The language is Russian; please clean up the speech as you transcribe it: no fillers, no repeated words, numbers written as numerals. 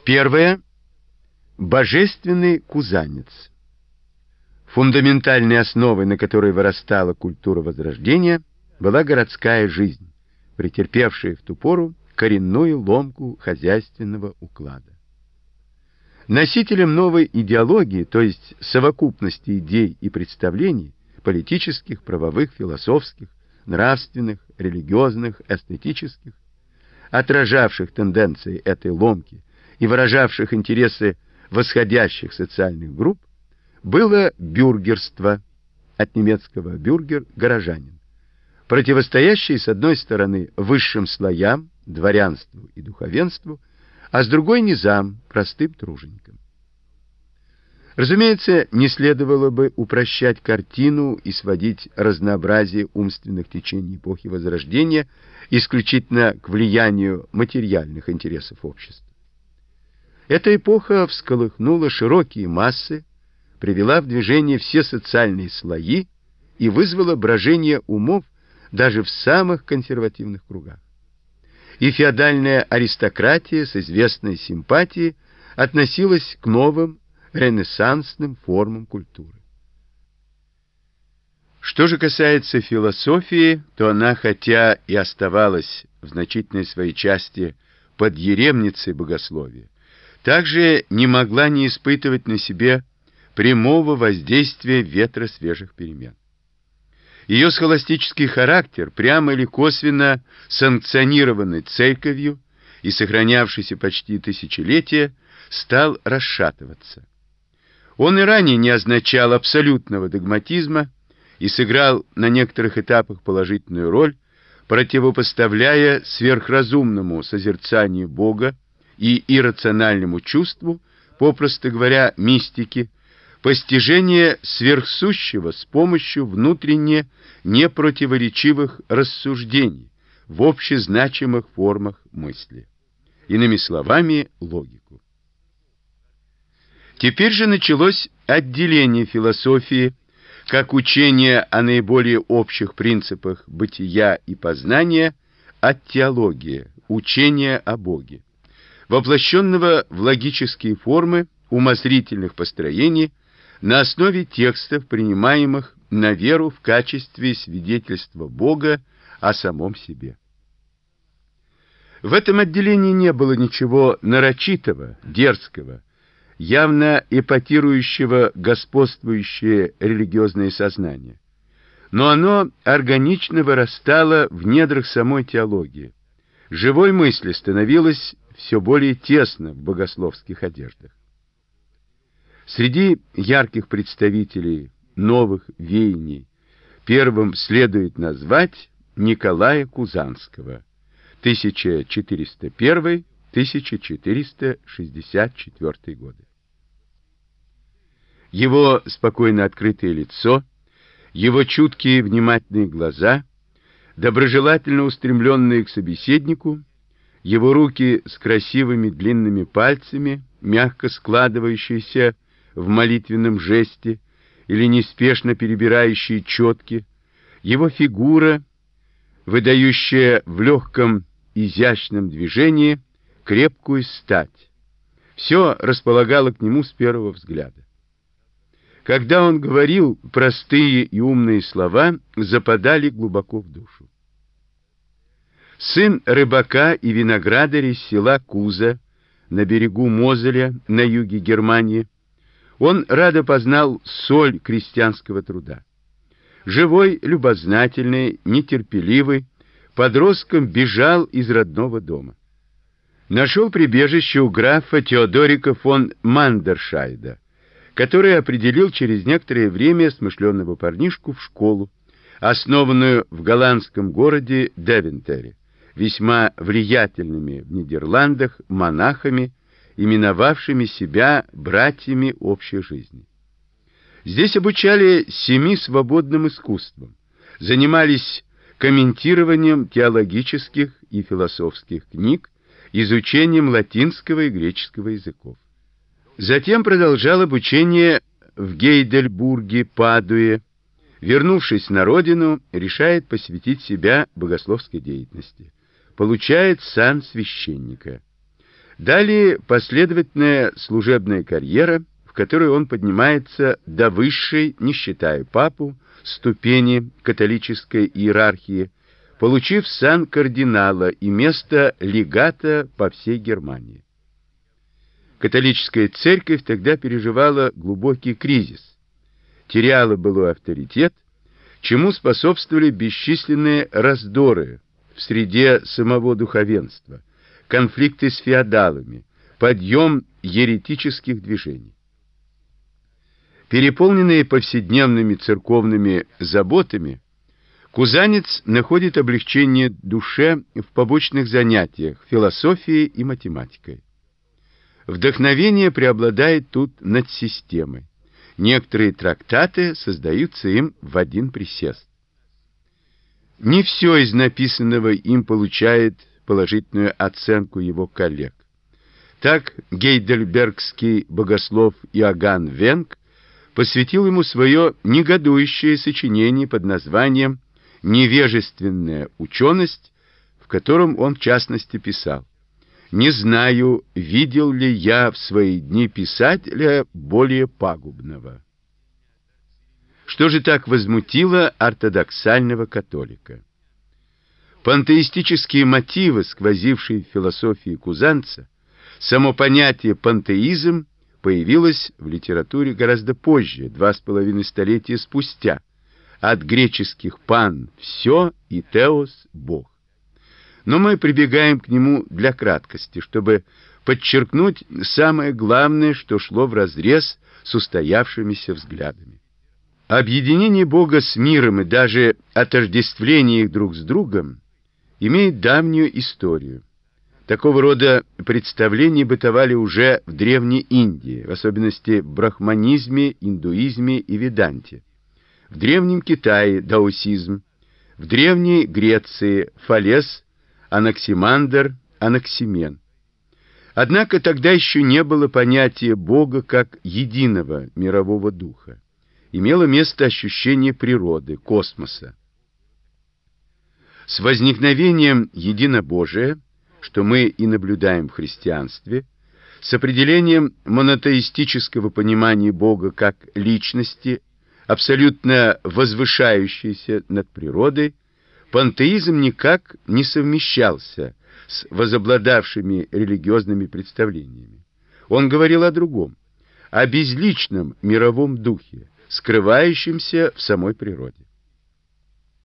Первое. Божественный кузанец. Фундаментальной основой, на которой вырастала культура Возрождения, была городская жизнь, претерпевшая в ту пору коренную ломку хозяйственного уклада. Носителем новой идеологии, то есть совокупности идей и представлений, политических, правовых, философских, нравственных, религиозных, эстетических, отражавших тенденции этой ломки и выражавших интересы восходящих социальных групп, было бюргерство, от немецкого бюргер – горожанин, противостоящее с одной стороны высшим слоям, дворянству и духовенству, а с другой низам, простым труженикам. Разумеется, не следовало бы упрощать картину и сводить разнообразие умственных течений эпохи Возрождения исключительно к влиянию материальных интересов общества. Эта эпоха всколыхнула широкие массы, привела в движение все социальные слои и вызвала брожение умов даже в самых консервативных кругах. И феодальная аристократия с известной симпатией относилась к новым ренессансным формам культуры. Что же касается философии, то она, хотя и оставалась в значительной своей части подъеремницей богословия, также не могла не испытывать на себе прямого воздействия ветра свежих перемен. Ее схоластический характер, прямо или косвенно санкционированный церковью и сохранявшийся почти тысячелетия, стал расшатываться. Он и ранее не означал абсолютного догматизма и сыграл на некоторых этапах положительную роль, противопоставляя сверхразумному созерцанию Бога и иррациональному чувству, попросту говоря, мистике, постижение сверхсущего с помощью внутренне непротиворечивых рассуждений в общезначимых формах мысли. Иными словами, логику. Теперь же началось отделение философии как учение о наиболее общих принципах бытия и познания от теологии, учения о Боге, воплощенного в логические формы умозрительных построений на основе текстов, принимаемых на веру в качестве свидетельства Бога о самом себе. В этом отделении не было ничего нарочитого, дерзкого, явно эпатирующего господствующее религиозное сознание, но оно органично вырастало в недрах самой теологии. Живой мысли становилось все более тесно в богословских одеждах. Среди ярких представителей новых веяний первым следует назвать Николая Кузанского, 1401-1464 годы. Его спокойно открытое лицо, его чуткие внимательные глаза, доброжелательно устремленные к собеседнику, его руки с красивыми длинными пальцами, мягко складывающиеся в молитвенном жесте или неспешно перебирающие четки, его фигура, выдающая в легком изящном движении крепкую стать. Все располагало к нему с первого взгляда. Когда он говорил, простые и умные слова западали глубоко в душу. Сын рыбака и виноградаря из села Куза на берегу Мозеля на юге Германии, он радо познал соль крестьянского труда. Живой, любознательный, нетерпеливый, подростком бежал из родного дома. Нашел прибежище у графа Теодорика фон Мандершайда, который определил через некоторое время смышленого парнишку в школу, основанную в голландском городе Девентере, весьма влиятельными в Нидерландах монахами, именовавшими себя братьями общей жизни. Здесь обучали 7 свободным искусствам, занимались комментированием теологических и философских книг, изучением латинского и греческого языков. Затем продолжал обучение в Гейдельбурге, Падуе. Вернувшись на родину, решает посвятить себя богословской деятельности. Получает сан священника. Далее последовательная служебная карьера, в которой он поднимается до высшей, не считая папу, ступени католической иерархии, получив сан кардинала и место легата по всей Германии. Католическая церковь тогда переживала глубокий кризис, теряла былой авторитет, чему способствовали бесчисленные раздоры в среде самого духовенства, конфликты с феодалами, подъем еретических движений. Переполненные повседневными церковными заботами, кузанец находит облегчение душе в побочных занятиях философией и математикой. Вдохновение преобладает тут над системой. Некоторые трактаты создаются им в один присест. Не все из написанного им получает положительную оценку его коллег. Так гейдельбергский богослов Иоганн Венк посвятил ему свое негодующее сочинение под названием «Невежественная ученость», в котором он в частности писал: «Не знаю, видел ли я в свои дни писателя более пагубного». Что же так возмутило ортодоксального католика? Пантеистические мотивы, сквозившие в философии кузанца, само понятие пантеизм появилось в литературе гораздо позже, 2,5 столетия спустя, от греческих «пан» — «все» и «теос» — «бог». Но мы прибегаем к нему для краткости, чтобы подчеркнуть самое главное, что шло вразрез с устоявшимися взглядами. Объединение Бога с миром и даже отождествление их друг с другом имеет давнюю историю. Такого рода представления бытовали уже в Древней Индии, в особенности в брахманизме, индуизме и веданте, в Древнем Китае даосизм, в Древней Греции Фалес, Анаксимандр, Анаксимен. Однако тогда еще не было понятия Бога как единого мирового духа. Имело место ощущение природы, космоса. С возникновением единобожия, что мы и наблюдаем в христианстве, с определением монотеистического понимания Бога как личности, абсолютно возвышающейся над природой, пантеизм никак не совмещался с возобладавшими религиозными представлениями. Он говорил о другом, о безличном мировом духе, скрывающемся в самой природе.